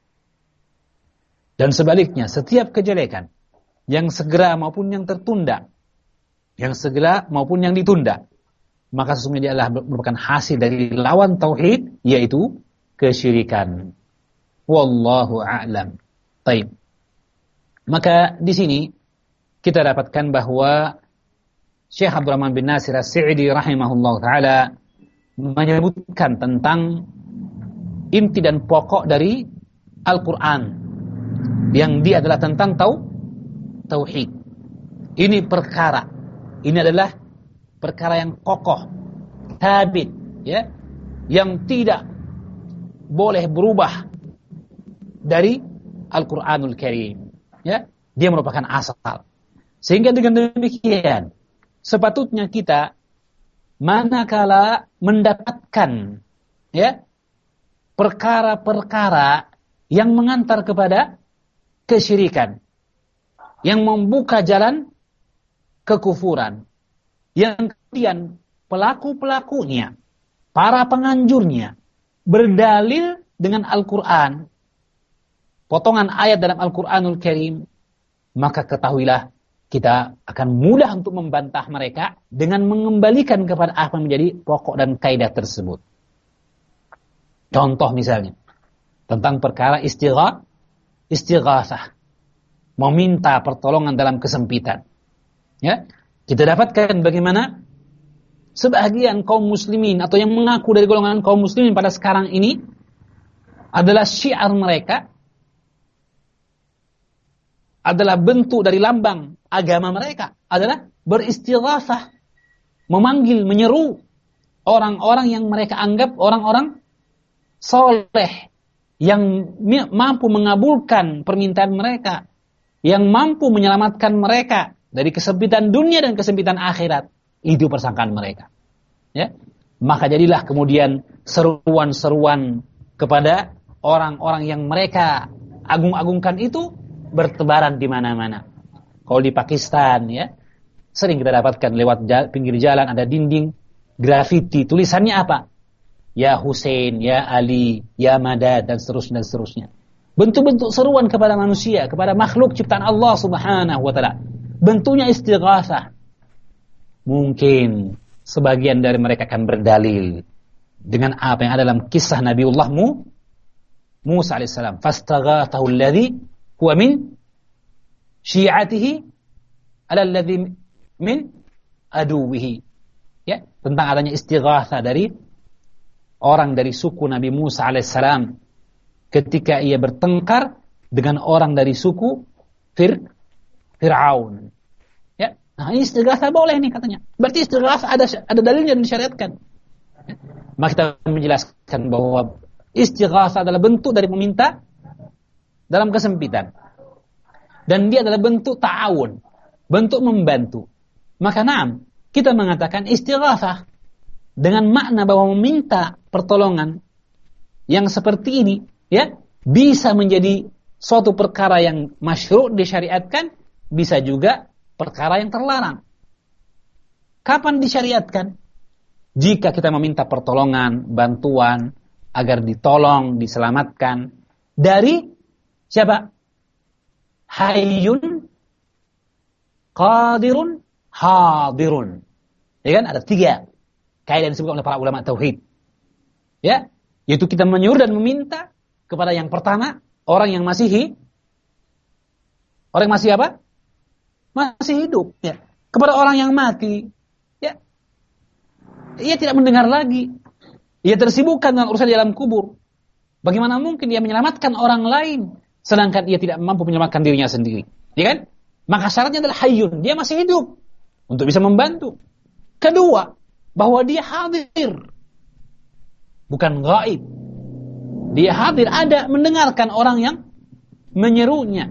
Dan sebaliknya, setiap kejelekan yang segera maupun yang tertunda, yang segera maupun yang ditunda, maka sesungguhnya dia adalah merupakan hasil dari lawan tauhid, yaitu kesyirikan. Wallahu a'lam. Baik. Maka di sini kita dapatkan bahwa Syekh Abdurrahman bin Nasir As-Sa'idi rahimahullah ta'ala menyebutkan tentang inti dan pokok dari Al-Quran, yang dia adalah tentang tau, tauhid. Ini perkara, ini adalah perkara yang kokoh, tabit, ya, yang tidak boleh berubah dari Al-Quranul Karim, ya, dia merupakan asal. Sehingga dengan demikian, sepatutnya kita manakala mendapatkan, ya, perkara-perkara yang mengantar kepada kesyirikan, yang membuka jalan kekufuran, yang kemudian pelaku-pelakunya, para penganjurnya, berdalil dengan Al-Quran, potongan ayat dalam Al-Quranul Karim, maka ketahuilah kita akan mudah untuk membantah mereka dengan mengembalikan kepada apa yang menjadi pokok dan kaidah tersebut. Contoh misalnya, tentang perkara istighatsah, istighatsah, meminta pertolongan dalam kesempitan. Ya, kita dapatkan bagaimana sebagian kaum muslimin atau yang mengaku dari golongan kaum muslimin pada sekarang ini adalah syiar mereka, adalah bentuk dari lambang agama mereka, adalah beristighatsah, memanggil, menyeru orang-orang yang mereka anggap orang-orang soleh, yang mampu mengabulkan permintaan mereka, yang mampu menyelamatkan mereka dari kesempitan dunia dan kesempitan akhirat. Itu persangkaan mereka. Ya, maka jadilah kemudian seruan-seruan kepada orang-orang yang mereka agung-agungkan itu bertebaran di mana-mana. Kalau di Pakistan, ya, sering kita dapatkan lewat jala, pinggir jalan ada dinding grafiti, tulisannya apa? Ya Hussein, ya Ali, ya Madad, dan seterusnya dan seterusnya. Bentuk-bentuk seruan kepada manusia, kepada makhluk ciptaan Allah Subhanahu wa taala. Bentuknya istighatsah. Mungkin sebagian dari mereka akan berdalil dengan apa yang ada dalam kisah Nabiullah Musa alaihissalam. Fastaghathahu alladhi huwa min syi'atihi ala alladhi min aduwihi. Ya, tentang adanya istighatsah dari orang dari suku Nabi Musa alaihissalam ketika ia bertengkar dengan orang dari suku Fir Fir'aun. Ya, nah ini istighatsah boleh nih katanya. Berarti istighatsah ada ada dalilnya yang disyariatkan. Ya. Maka kita menjelaskan bahwa istighatsah adalah bentuk dari meminta dalam kesempitan. Dan dia adalah bentuk ta'awun, bentuk membantu. Maka naam, kita mengatakan istighatsah dengan makna bahwa meminta pertolongan yang seperti ini, ya, bisa menjadi suatu perkara yang masyru' disyariatkan, bisa juga perkara yang terlarang. Kapan disyariatkan? Jika kita meminta pertolongan, bantuan agar ditolong, diselamatkan dari siapa? Hayyun, qadirun, hadirun. Ya kan? Ada tiga kaidah yang disebutkan oleh para ulama tauhid. Ya, yaitu kita menyuruh dan meminta kepada yang pertama, orang yang masih hidup. Orang yang masih apa? Masih hidup, ya. Kepada orang yang mati, ya. Ia tidak mendengar lagi. Ia tersibukkan dengan urusan di dalam kubur. Bagaimana mungkin dia menyelamatkan orang lain sedangkan ia tidak mampu menyelamatkan dirinya sendiri? Ya kan? Maka syaratnya adalah hayyun, dia masih hidup untuk bisa membantu. Kedua, bahwa dia hadir, bukan gaib. Dia hadir, ada, mendengarkan orang yang menyerunya.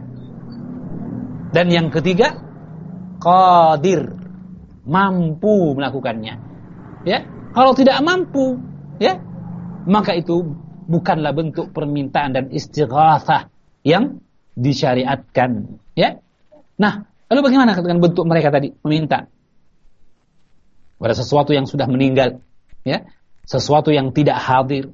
Dan yang ketiga, qadir, mampu melakukannya. Ya, kalau tidak mampu, ya, maka itu bukanlah bentuk permintaan dan istighatsah yang disyariatkan, ya. Nah, lalu bagaimana dengan bentuk mereka tadi meminta pada sesuatu yang sudah meninggal, ya, sesuatu yang tidak hadir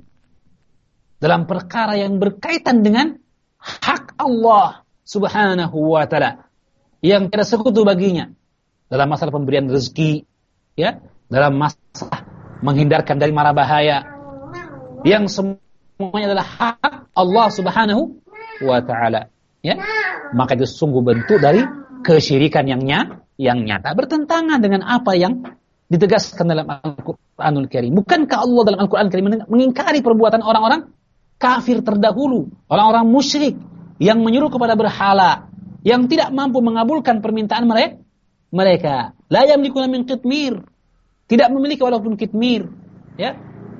dalam perkara yang berkaitan dengan hak Allah Subhanahu wa taala yang tidak sekutu baginya dalam masalah pemberian rezeki, ya, dalam masalah menghindarkan dari mara bahaya, yang semuanya adalah hak Allah Subhanahu wa taala, ya. Maka itu sungguh bentuk dari kesyirikan yang nyata, yang nyata bertentangan dengan apa yang ditegaskan dalam Al-Qur'anul Karim. Bukankah Allah dalam Al-Qur'an Karim mengingkari perbuatan orang-orang kafir terdahulu, orang-orang musyrik yang menyuruh kepada berhala, yang tidak mampu mengabulkan permintaan mereka? Mereka la yamlikuna min qitmir, tidak memiliki walaupun kitmir, ya.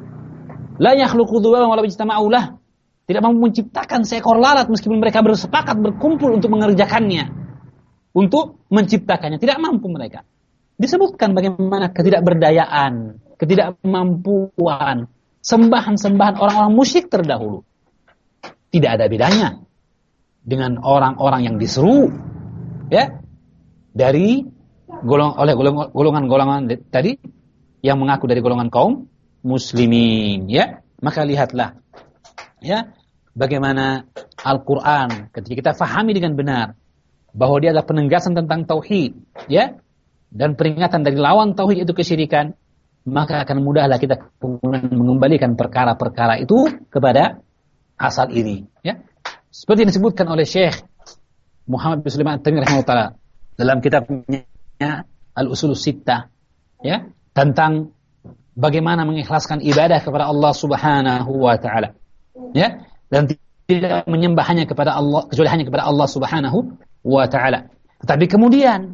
La yakhluqu dhubaban wala bijtama'u lah, tidak mampu menciptakan seekor lalat meskipun mereka bersepakat berkumpul untuk mengerjakannya, untuk menciptakannya, tidak mampu mereka. Disebutkan bagaimana ketidakberdayaan, ketidakmampuan sembahan-sembahan orang-orang musyrik terdahulu. Tidak ada bedanya dengan orang-orang yang diseru, ya, dari golong, oleh golongan-golongan tadi yang mengaku dari golongan kaum muslimin, ya. Maka lihatlah, ya, bagaimana Al-Qur'an ketika kita fahami dengan benar bahwa dia adalah penegasan tentang tauhid, ya, dan peringatan dari lawan tauhid itu kesyirikan, maka akan mudahlah kita kemudian mengembalikan perkara-perkara itu kepada asal ini, ya. Seperti yang disebutkan oleh Syekh Muhammad bin Sulaiman At-Tamimi rahimahullah dalam kitabnya Al-Usulus Sittah, ya, tentang bagaimana mengikhlaskan ibadah kepada Allah Subhanahu wa taala, ya, dan tidak menyembah hanya kepada Allah kecuali hanya kepada Allah Subhanahu wa taala. Tetapi kemudian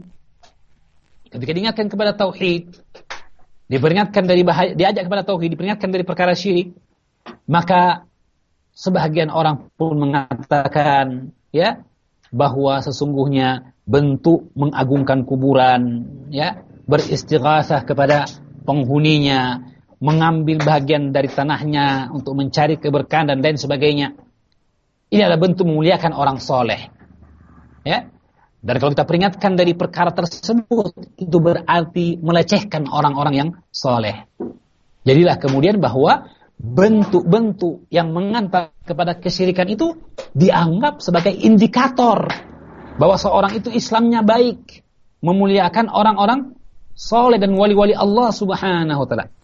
ketika diingatkan kepada tauhid, diperingatkan dari bahaya, diajak kepada tauhid, diperingatkan dari perkara syirik, maka sebahagian orang pun mengatakan, ya, bahwa sesungguhnya bentuk mengagungkan kuburan, ya, beristighatsah kepada penghuninya, mengambil bagian dari tanahnya untuk mencari keberkahan dan lain sebagainya, ini adalah bentuk memuliakan orang soleh, ya. Dan kalau kita peringatkan dari perkara tersebut, itu berarti melecehkan orang-orang yang soleh. Jadilah kemudian bahwa bentuk-bentuk yang mengantar kepada kesyirikan itu dianggap sebagai indikator bahwa seorang itu Islamnya baik, memuliakan orang-orang soleh dan wali-wali Allah Subhanahu wa taala.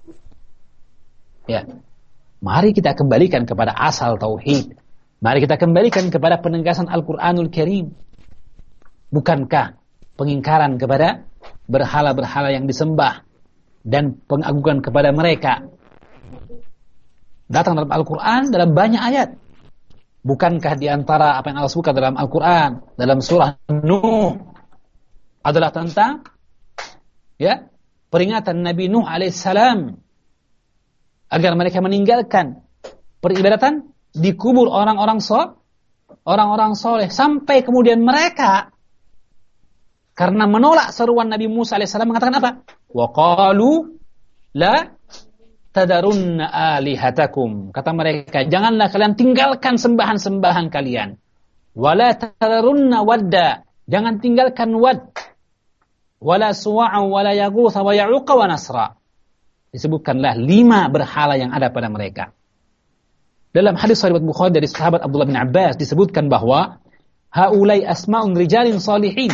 Ya. Mari kita kembalikan kepada asal tauhid. Mari kita kembalikan kepada penegasan Al-Qur'anul Karim. Bukankah pengingkaran kepada berhala-berhala yang disembah dan pengagungan kepada mereka datang dalam Al-Quran dalam banyak ayat? Bukankah di antara apa yang Allah sebutkan dalam Al-Quran dalam surah Nuh adalah tentang, ya, peringatan Nabi Nuh alaihissalam agar mereka meninggalkan peribadatan di kubur orang-orang so, orang-orang soleh, sampai kemudian mereka karena menolak seruan Nabi Musa alaihissalam mengatakan apa? Wa qalu la tadarunna alihatakum. Kata mereka, janganlah kalian tinggalkan sembahan-sembahan kalian. Wala tadarunna wadda. Jangan tinggalkan wad. Wala suwa'a wala yaghutha wa ya'uqa wa nasra. Disebutkanlah lima berhala yang ada pada mereka. Dalam hadis sahih Bukhari dari sahabat Abdullah bin Abbas disebutkan bahwa haulai asma'un rijalin salihin.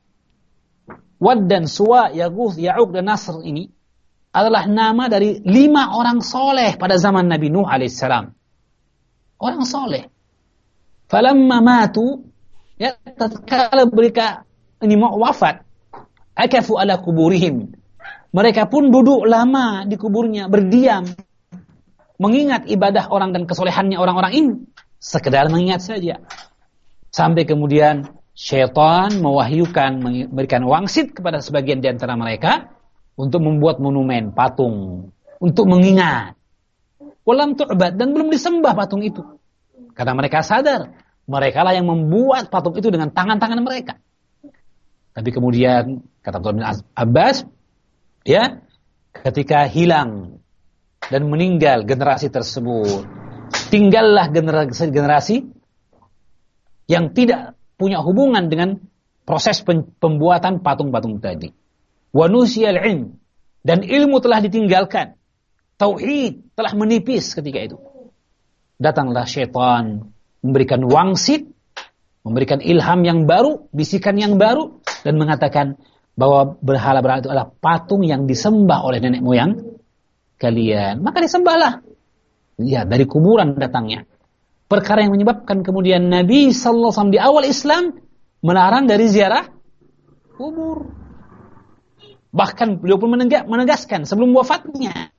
Wad dan Suwa, Yaghuth, Ya'uq dan Nasr ini adalah nama dari lima orang soleh pada zaman Nabi Nuh alaihissalam. Orang soleh. Falamma matu, ya, tatkala mereka ini mau wafat, akafu ala kuburihim. Mereka pun duduk lama di kuburnya, berdiam, mengingat ibadah orang dan kesolehannya orang-orang ini. Sekedar mengingat saja. Sampai kemudian syaitan mewahyukan, memberikan wangsit kepada sebagian di antara mereka untuk membuat monumen, patung, untuk mengingat. Walam tu'bad, dan belum disembah patung itu. Karena mereka sadar, mereka lah yang membuat patung itu dengan tangan-tangan mereka. Tapi kemudian, kata Abdullah bin Abbas, ya, ketika hilang dan meninggal generasi tersebut, tinggallah generasi-generasi yang tidak punya hubungan dengan proses pembuatan patung-patung tadi. Wa nusiyal ilm, dan ilmu telah ditinggalkan. Tauhid telah menipis ketika itu. Datanglah syaitan memberikan wangsit, memberikan ilham yang baru, bisikan yang baru, dan mengatakan bahwa berhala-berhala itu adalah patung yang disembah oleh nenek moyang kalian. Maka disembahlah. Ya, dari kuburan datangnya. Perkara yang menyebabkan kemudian Nabi sallallahu alaihi wasallam di awal Islam melarang dari ziarah kubur. Bahkan beliau pun menegaskan sebelum wafatnya.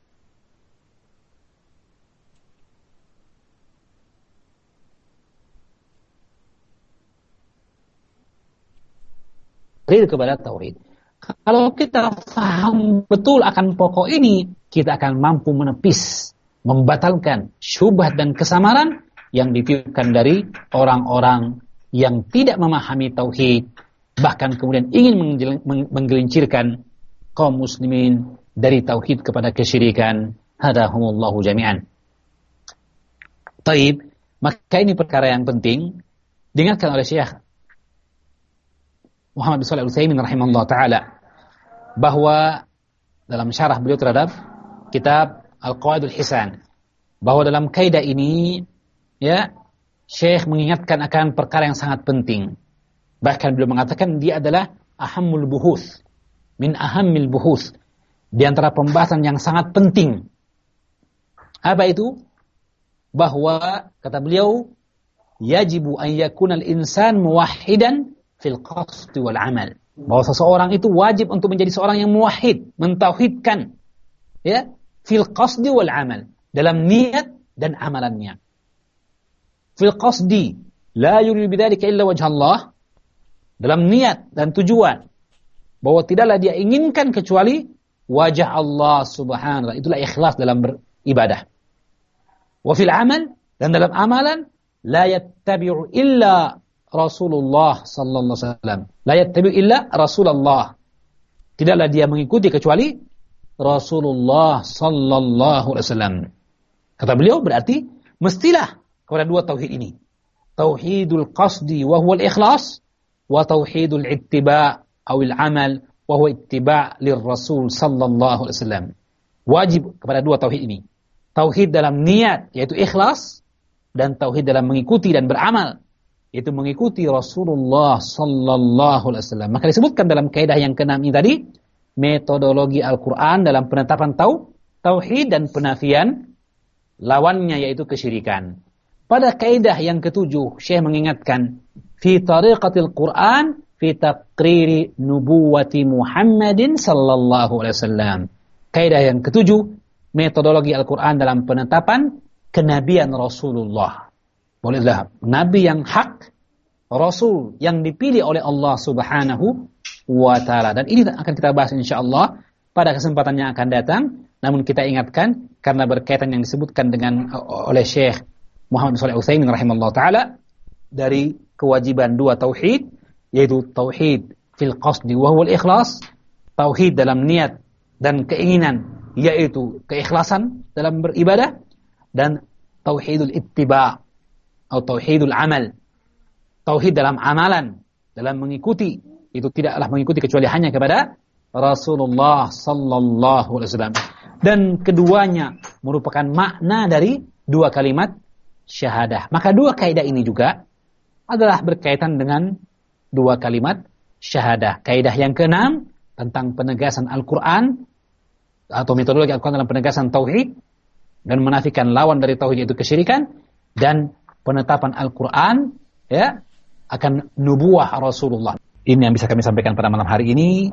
Kepada tauhid. Kalau kita paham betul akan pokok ini, kita akan mampu menepis, membatalkan syubhat dan kesamaran yang ditiupkan dari orang-orang yang tidak memahami tauhid, bahkan kemudian ingin menggelincirkan kaum muslimin dari tauhid kepada kesyirikan. Hadahumullahu jami'an. Taib, maka ini perkara yang penting diingatkan oleh Syekh Muhammad bin Shalih Al-Utsaimin rahimahullah ta'ala, bahwa dalam syarah beliau terhadap kitab Al-Qawaidul Hisan, bahwa dalam kaidah ini ya Syekh mengingatkan akan perkara yang sangat penting. Bahkan beliau mengatakan dia adalah ahammul buhuth, min ahammil buhuth, di antara pembahasan yang sangat penting. Apa itu? Bahwa kata beliau, yajibu an yakuna al-insan muwahhidan fil qasd wal amal. Bahwa seseorang itu wajib untuk menjadi seorang yang muwahhid, mentauhidkan, ya, fil qasd wal amal, dalam niat dan amalannya. Fil qasdi la yuridu bidzalika illa wajha Allah, dalam niat dan tujuan, bahwa tidaklah dia inginkan kecuali wajah Allah subhanahu wa ta'ala. Itulah ikhlas dalam beribadah. Wa fil amal, dan dalam amalan, la yattabi'u illa Rasulullah sallallahu alaihi wasallam. La yattabi'u illa Rasulullah. Tidaklah dia mengikuti kecuali Rasulullah sallallahu alaihi wasallam. Kata beliau berarti mestilah kepada dua tauhid ini. Tauhidul qasdi wa huwa al-ikhlas, wa tauhidul ittiba' awil amal wa huwa ittiba' lirrasul sallallahu alaihi wasallam. Wajib kepada dua tauhid ini. Tauhid dalam niat yaitu ikhlas, dan tauhid dalam mengikuti dan beramal yaitu mengikuti Rasulullah sallallahu alaihi wasallam. Maka disebutkan dalam kaidah yang keenam ini tadi, metodologi Al-Qur'an dalam penetapan tau, tauhid dan penafian lawannya yaitu kesyirikan. Pada kaidah yang ketujuh, Syekh mengingatkan fi tariqatil Qur'an fi taqriri nubuwati Muhammadin sallallahu alaihi wasallam. Kaidah yang ketujuh, metodologi Al-Qur'an dalam penetapan kenabian Rasulullah. Bolehlah nabi yang hak, rasul yang dipilih oleh Allah Subhanahu wa taala. Dan ini akan kita bahas insyaallah pada kesempatan yang akan datang. Namun kita ingatkan karena berkaitan yang disebutkan dengan oleh Syekh Muhammad bin Shalih Al-Utsaimin rahimahullah taala dari kewajiban dua tauhid, yaitu tauhid fil qasdi wa huwa al-ikhlas, tauhid dalam niat dan keinginan yaitu keikhlasan dalam beribadah, dan tauhidul ittiba' atau tauhidul amal, tauhid dalam amalan, dalam mengikuti, itu tidaklah mengikuti kecuali hanya kepada Rasulullah sallallahu alaihi wasallam. Dan keduanya merupakan makna dari dua kalimat syahadah. Maka dua kaidah ini juga adalah berkaitan dengan dua kalimat syahadah. Kaidah yang keenam tentang penegasan Al-Qur'an atau metodologi Al-Qur'an dalam penegasan tauhid dan menafikan lawan dari tauhid yaitu kesyirikan, dan penetapan Al-Qur'an ya akan nubuwah Rasulullah. Ini yang bisa kami sampaikan pada malam hari ini.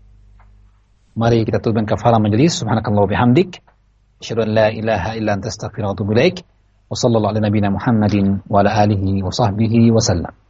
Mari kita tutupkan kafalah majelis. Subhanakallah wa bihamdik, asyhadu an la ilaha illa anta astaghfiruka wa atubu ilaik. Wa sallallahu ala nabiyyina Muhammadin wa ala alihi wa sahbihi wa sallam.